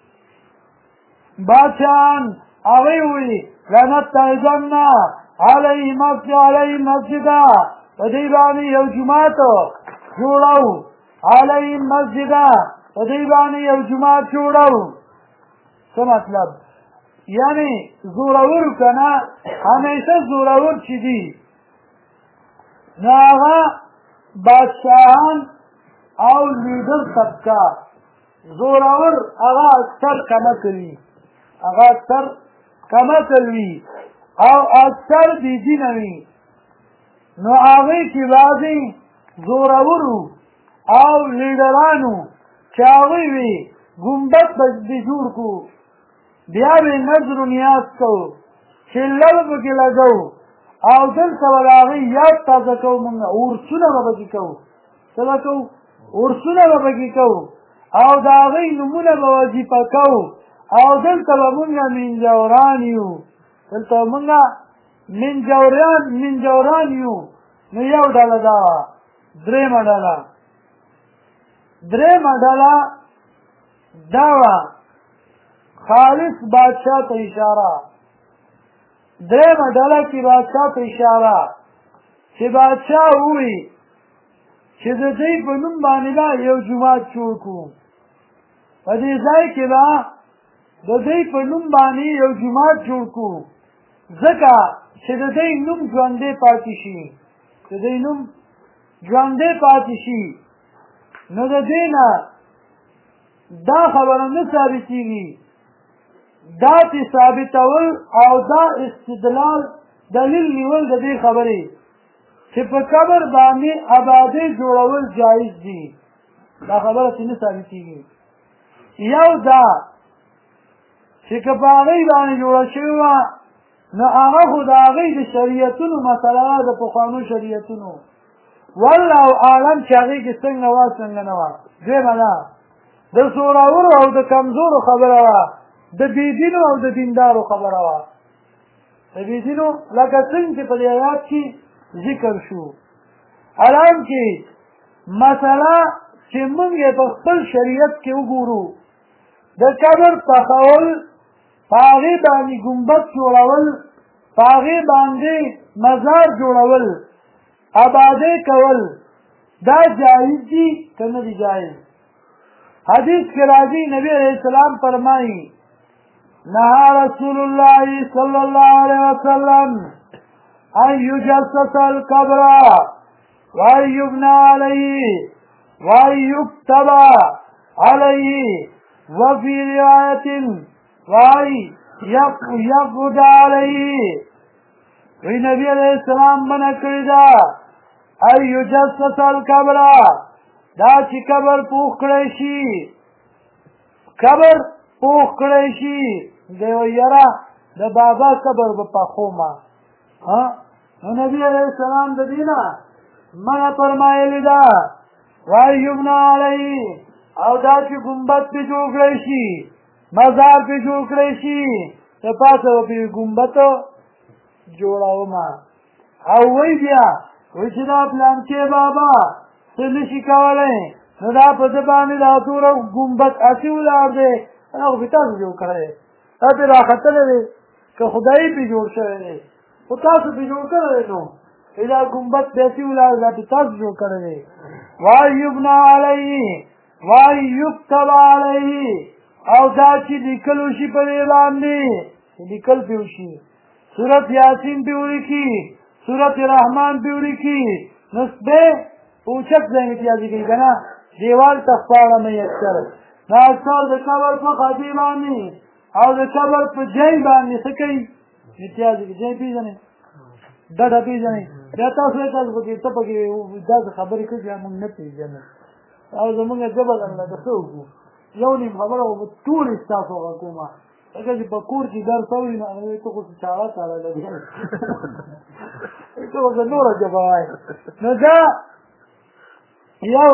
بادشاهان هغوی وایي لنتخذن علیهم مسجدا په دې باندې یو جومات جوړو علیهم مسجدا په دې باندې یو جومات جوړو څه مطلب یعنی زورور که نه همیشه زورور چې دي نو هغه بادشاهان او لیډر طبقه زورور هغه اکثر کمکل وي او اکثر بېدینه وي نو هغوی کې بعضې زورورو او لیډرانو چې هغوی وي ګمبد به دې جوړ کړو بیا به نظر و نیاز کوو چله به پکې لګوو او دلته به د هغې یاد تازه کوو مونږ عرسونه به پکې کوو څه به کوو عرسونه به پکې کوو او د هغې نومونه به وظیفه کوو او دلته به مونږ منجوران یو دلته به مونږ منجوران یو نو یو ډله دا وه درېیمه ډله دا وه خالص بادشاه ته اشاره درېیمه ډله کې بادشاه ته اشاره چې بادشاه ووایي چې د دوی په نوم باندې به یو جومات جوړ کړو په دې ځای کې به د دوی په نوم باندې یو جومات جوړ کړو ځکه چې د دوی نوم ژوندی پاتې شي د دوی نوم ژوندی پاتې شي نو د دې نه دا خبره نه ثابتېږي دا چې ثابتول او دا استدلال دلیل نیول د دې خبرې چې په قبر باندې آبادۍ جوړول جایز دي دا خبره چې نه ثابتېږي یو دا چې که په هغې باندې جوړه شوې وه نو هغه خو د هغې د شریعتونو مسله ده د پخوانو شریعتونو والله اعلم چې هغې کې څنګه وه څنګه نه وه دویمه ده د زورورو او د کمزورو خبره وه د بېدینو او د دیندارو خبره وه د بېدینو لکه څنګه چې په دې آیات کې ذکر شو حالانکې مسله چې موږ یې په خپل شریعت کې وګورو د قبر پخول په هغې باندې ګمبد جوړول په هغې باندې مزار جوړول آبادۍ کول دا جایز دي که نه دي جایز حدیث کې راځي نبی علیه السلام فرمایي نهى رسول الله صلى الله عليه وسلم أن يجسس القبر وأن يبنى عليه وأن يكتب عليه وفي رواية وأن يقعد عليه والنبي عليه السلام منع کړی ده أن يجسس القبر دا چې قبر پوخ کړی شي قبر پوخ کړی شي دیو یاره د بابا قبر به پخومه نو نبی علیه السلام د دې نه منع فرمایلې ده وای یبنا علیه او دا چې ګمبد پې جوړ کړی شي مزار پې جوړ کړی شي د پاسه به پې ګمبد جوړومه او وی بیا وایي چې دا پلانکې بابا څه نشي کولی نو دا په ده باندې دا توره ګمبد هسې ولاړ دی هغه خو تاسو جوړ کړی دی دا پرې راختلی دی که خدایي پرې جوړ شوی دی خو تاسو پرې جوړ کړی دی نو دا ګمبد پیسې ولاړ دا پرې تاسو جوړ کړی دی وای یبنا علیه وای یکتب علیه او دا چې لیکل وشي په دې باندې لیکل پرې وشي سورت یاسین پرې ولیکي سورت رحمان پرې ولیکي نسبه اوچت ځای امتیازي کوي که نه دیوال ته خپاړه مې اکثر دا اکثر د قبر په خدې باندې او د قبر په ځای باندې څه کوي امتیازي کوي ځای پېژنئ ډډه پېژنئ بیا تاسو تاسو پکې ته پکې داسې خبرې کوي چې موږ نه پېژنو او زمونږ ژبه درله د څه وکړو یو نیم خبره به ټولې ستاسو هغه کومه ځکه چې په کور کې درس اوري نو هغه ته خو چاړه لګي ته به نوره ژبه وایې نو دا یو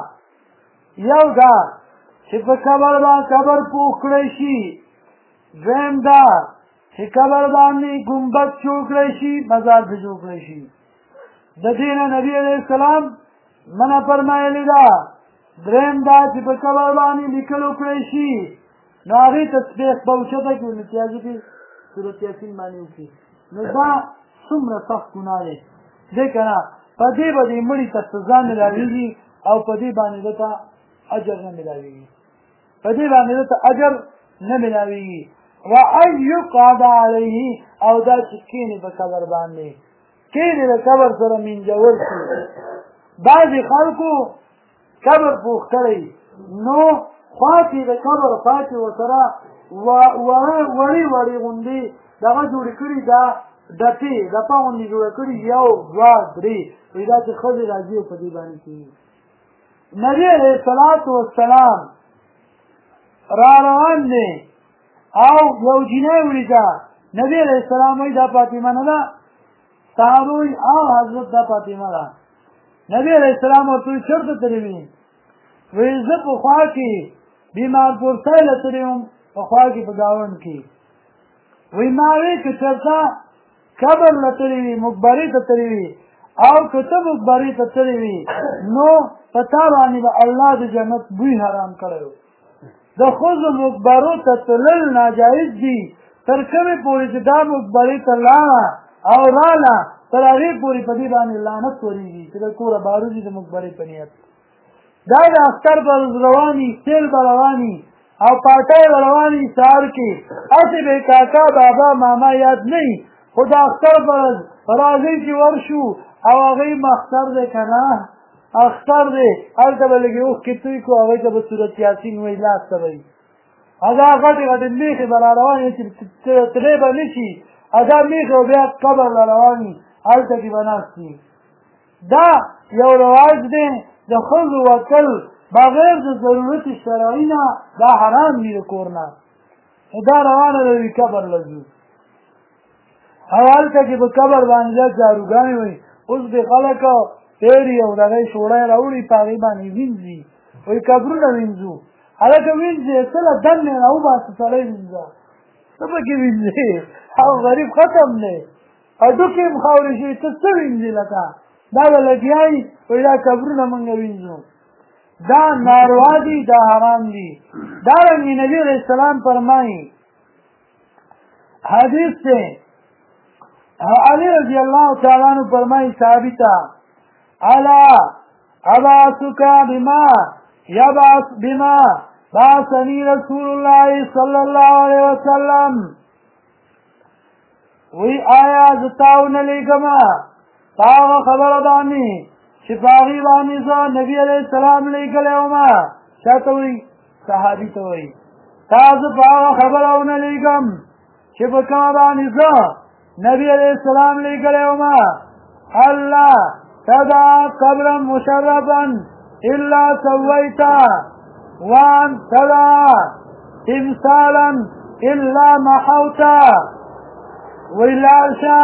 دا چې په قبر باندې قبر پوخ کړی شي دویم دا چې قبر باندې ګمبد جوړ کړی شي مزار پرې جوړ کړی شي د دې نه نبي علیه السلام منع فرمایلې ده دریم دا چې په قبر باندې لیکل وکړی شي نو هغې تسبیح به اوچته کړي امتیازي کړي سورت یاسین باندې وکړي نو دا څومره سخت ګناه دی دی که نه په دې به دې مړي ته سزا ملاوېږي او په دې باندې ده ته اجر نه ملاوېږي په دې باندې ده ته اجر نه ملاوېږي وان یقعد علیه او دا چې کښېني په قبر باندې کښېني د قبر سره منجول شي بعضې خلکو قبر پوخ کړی نو خوا کې د قبر خوا کې ورسره وړې غوندې دغه جوړې کړي دا دپې دپه غوندې جوړه کړي یو دوه درې وایي دا چې ښځې راځي او په دې باندې کېږي نبي علیه الصلاة والسلام را روان دی او یو جینۍ ولیده نبی علیہ السلام وایي دا فاطمه نه ده، صحابه وایي حضرت دا فاطمه ده. نبی علیہ السلام ورته وایي چېرته تللی وي؟ وایي زه پخوا کې بیمار پورسۍ له تللی وم، پخوا کې په ګاونډ کې. وایي ما وایي که چېرته قبر له تللی وي، مقبرې ته تللی وي او که ته مقبرې ته تللی وي نو په تا باندې به الله د جنت بوی حرام کړی و. د ښځو مقبرو ته تلل ناجایز دي تر کومې پورې چې دا مقبرې ته لاړه او راله تر هغې پورې په دې باندې لعنت ورېږي چې د کوره باروځي د مقبرې په نیت. دا د اختر به رواني، تیل به رواني او پاټۍ به رواني سهار کې، هسې به کاکا بابا ماما یاد نه وي، خو د اختر په ورځ راځئ چې ورشو او هغوی مختر دی که نه اختر دی، هلته به لږې اوښکې توی کړو، هغوی ته به صورت یاسین وایي، لاس ته به وي. دا غټې غټې میخې به را روانې چې تلې به نه شي، دا میخې به بیا قبر را رواني، هلته کې به ناست وي. دا یو رواج دی د ښځو وتل بغیر د ضرورت شرعي نه دا حرام دي د کور نه. دا روانه ده وي قبر له ځو او هلته کې په قبر باندې دا جاروګانې وایي. اوس دې خلک تېري او دغه شوړی راوړي په هغې باندې وینځي، وایي قبرونه وینځو. هلکه وینځې څه له دنې راوباسه سړی وینځه، څه پکې وینځې؟ او غریب ختم دی، هډوکې هم خاورې شوي، ته څه وینځې لکه دا به لګیا وي وایي دا قبرونه مونږ وینځو. دا ناروا دي، دا حرام دي. دارنګې نبي علیه السلام فرمایي حدیث دی علی رضی اللہ تعالیٰ عنہ فرمائی ثابتا الا ابعثک بما بعثنی رسول اللہ صلی اللہ علیہ وسلم. وی آیا زتاون علیکما پاغ خبر بانی شفاغی بانی زو نبی علیہ السلام لیکلے وما شاتوی صحابی توی تاز پاغ خبر اون علیکم شفاکما بانی زو نبی علیہ السلام لیکلے وما اللہ تدع قبرا مشرفا الا سویتا وان تدع تمثالا الا محوتا. وی لارشا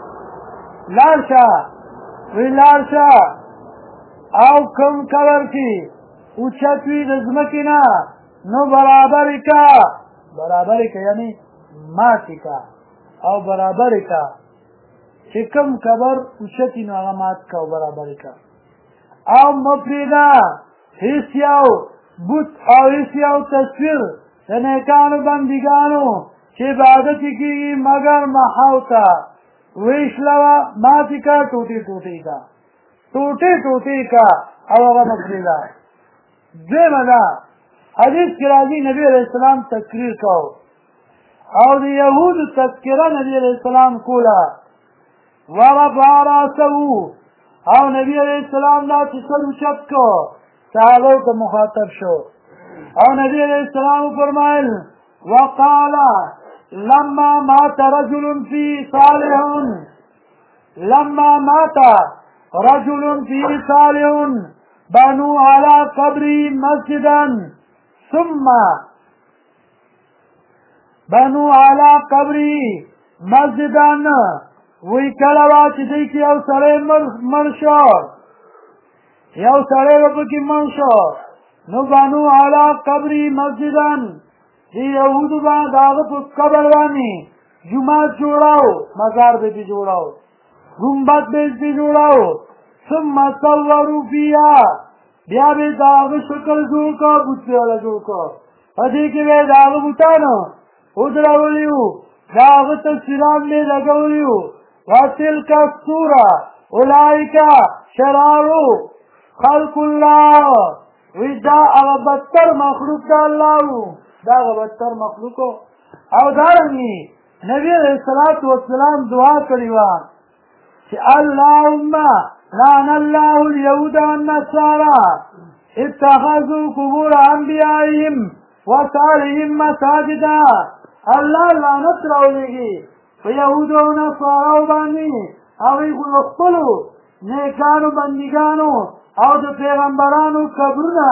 او کم قبر کی اوچتوی دزمکینا نو برابری کا یعنی ماتی کا او برابر کا چې کم قبر اوچتی نو هغه مات کا او برابر کا. او مفریدا هیڅ یو بت او هیڅ یو تصویر د نیکانو بندګانو چې عبادت کېږي مگر محوتا ویشلوا ماتی کا ټوټې ټوټې کا او هغه مفریدا. دویمه ده حدیث کې راځي نبی علیه السلام تقریر کو او د یهودو تذکره نبی علیہ السلام کوله ورفع راسه او نبی علیہ السلام دا چې سر اوچت کو صحابه ته مخاطب شو او نبی علیہ السلام فرمایل وقال لما مات رجل فی صالح بنوا على قبری مسجدا ثم بنو علا قبری مسجدان. وی کلوا چې دی کې یو سړی مړ شو نو بنو علا قبری مسجدان دی یهودو باندې د هغه په قبر باندې جومات جوړاو، مزار به پې جوړاو، ګمبد به پې جوړاو. ثم صوروا فیها بیا به د هغه شکل جوړ کړه، بت به والا جوړ کړه، په دې کې به د هغه بوټانو ودرولیو، دا هغه تصویران مې لګولیو. وتلک الصوره اولئک شرار خلق الله. وی دا هغه بدتر مخلوق د الله و، دا هغه بدتر مخلوق او دارنګې نبی علیه الصلاة والسلام دعا کړې وه چې اللهم لعن الله اليهود والنصارى اتخذوا قبور انبیائهم وصالحهم مساجدا. الله لعنت راولېږي په یهودو او نصاراو باندې، هغوی خو د خپلو نیکانو بندګانو او د پیغمبرانو قبرونه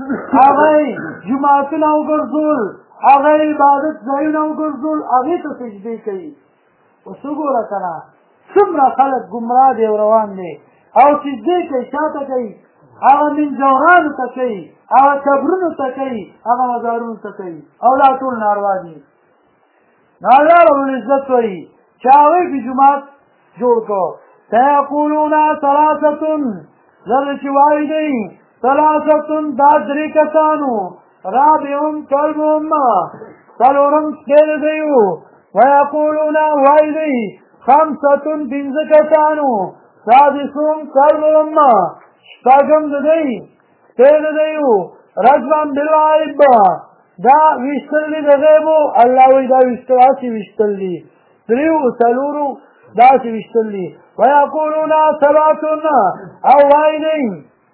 هغه جماعتونه وګرځول هغه عبادت ځایونه وګرځول هغې ته سجدې کوي. اوس وګوره که نه څومره خلک ګمراه دي او روان دي او سجدې کوي چا ته کوي؟ هغه منجورانو ته کوي هغه قبرونو ته کوي هغه مزارونو ته کوي او دا ټول ناروا دي. نو الله ربالعزت وایي چې هغوی کې جومات جوړ کړو. سیقولون ثلاثة زر چې وایي دی ثلاثة دا درې کسانو رابعهم کلبهم څلورم سپی د دوی و. ویقولون وایي دی خمسة پنځه کسانو سادسهم کلبهم شپږم د دوی سپی د دوی و. رجما بالغیب دا ویشتل دي د غیبو الله وایي دا ویشتل هسې ویشتل دي دریو څلورو داسې ویشتل دي. ویقولون سبعة او وایي دی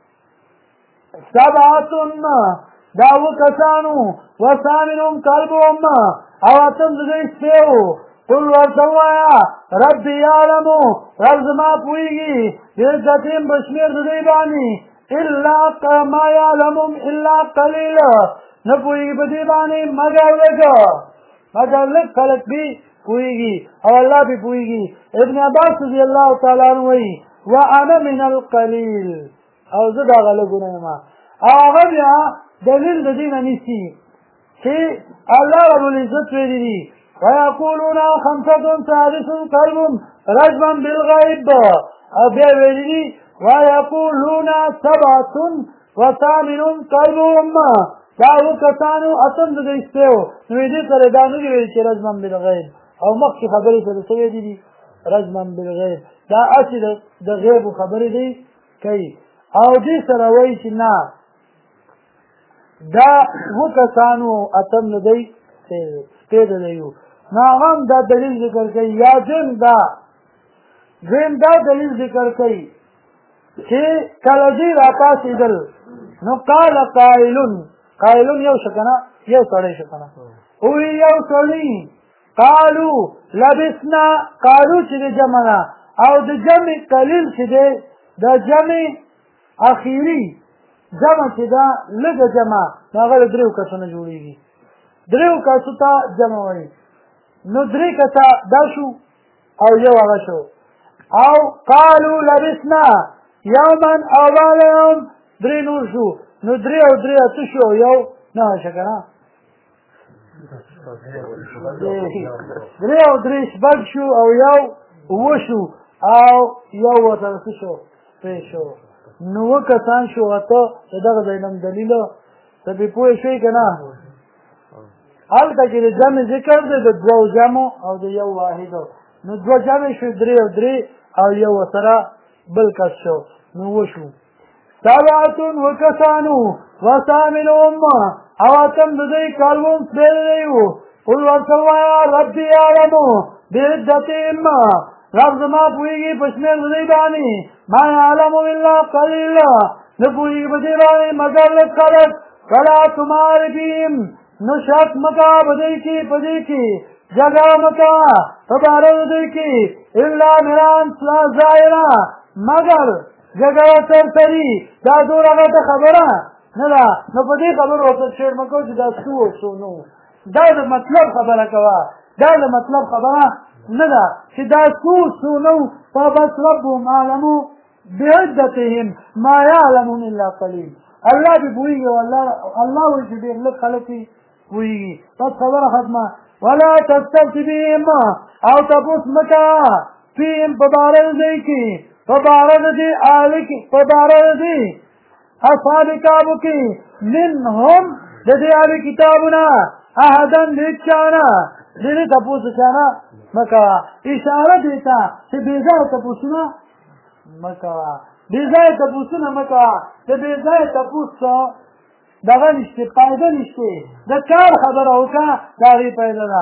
سبعة دا اووه کسانو وثامنهم کلبهم او اتم د دوی سپی و. قل ورته ووایه ربي یعلمو رب زما پوهېږي بعزتهم په شمېر د دوی باندې الا ما یعلمهم الا قلیل نه پوهېږي په دې باندې مګر لږ خلک پې پوهېږي او الله پې پوهېږي. ابن عباس رضي الله تعالی عنه وایي وانا من القلیل او زه د هغه لږونه یم او هغه بیا دلیل د دې نه نیسي چې الله ربالعزت ویلي دي ویقولون خمسة سادسهم کلبهم رجما بالغیب او بیا ویلي دي ویقولون سبعة وثامنهم کلبهم دا اووه کسانو اتم د دوی سپی و. نو دې سره دا نه دي ویلي چې رجما بالغیب او مخکې خبرې سره څه ویلي دي رجما بالغیب دا هسې د غیبو خبرې دی کوي او دې سره وایي چې نه دا اووه کسانو اتم د دوی سپی د دوی و. نو هغه هم دا دلیل ذکر کوي. یا دویم دا دلیل ذکر کوي چې کله دوی راپاڅېدل نو قال قائلون یو شو که نه یو سړی شو که نه وایي یو سړي قالو لبسنا قالو چې د جمع نه او د جمع قلیل چې دی د جمع اخیري جمع چې ده لږه جمع نو هغه د دریو کسو نه جوړېږي دریو کسو ته جمع وایي. نو درې کسه دا شو او یو هغه شو. او قالو لبسنا یوما او بعد یوم درې نور شو نو درې او درې اته شو یو نهه شه که نه درې او درې شپږ شو او یو اووه شو او یو ورسره څه شو پرې شو نو اووه کسان شو اته د دغه ځای نه دلیل ته پرې پوه شوې که نه هلته کې د جمع ذکر دی د دوو جمع او د یو واحدو نو دوه جمع شو درې او درې او یو ورسره بل کس شو نو وشو. سبعة وکسانو وثامنهم او اتم د دوی کلبهم سپی د دوی و. قل ورته ووایه ربي یعلمو بعدتهم رب زما پوهېږي په شمېر د دوی باندې ما یعلمو الا قلیل نه پوهېږي په دې باندې مګر لږ خلک فلا تمار فیهم نو شک مکه په دوی کې په دې کې جګړه مکه په باره د دوی کې الا مران ظاهره مګر جګړه سرسري دا دومره غټه خبره نه ده. نو په دې خبرو ورته شعر مه کوه چې دا څه و څه نو دا د مطلب خبره کوه دا د مطلب خبره نه ده چې دا څه و څه نو فبس ربهم اعلمو بعدتهم ما یعلمون الا قلیل الله پې پوهېږي او الله وایي چې ډېر لږ خلک پې پوهېږي. بس خبره ختمه. ولا تستفت بهم او تپوس مه کوه فیهم په باره د دوی کې په باره د دې په باره د دې اصحاب کتابو کې منهم د دې اهل کتابونه احدا د هېڅ چا نه د دې تپوس د چا نه مه کوه. اشاره دې ته چې بېځایه تپوسونه مه کوه بېځایه تپوسونه مه کوه د بېځایه تپوس دغه نشته فایده نشته د کار خبره وکړه د هغې فایده ده.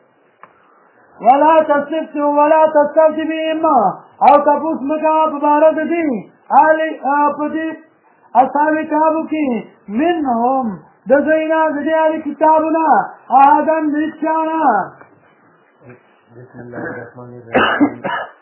ولا تستفت ولا تستفت بهم او تپوس مه کوه په باره د دې په دې اصحاب کتابو کې منهم د دوی نه د دې اهل کتابونه احدا د هېڅ چا نه. بسم الله الرحمن الرحیم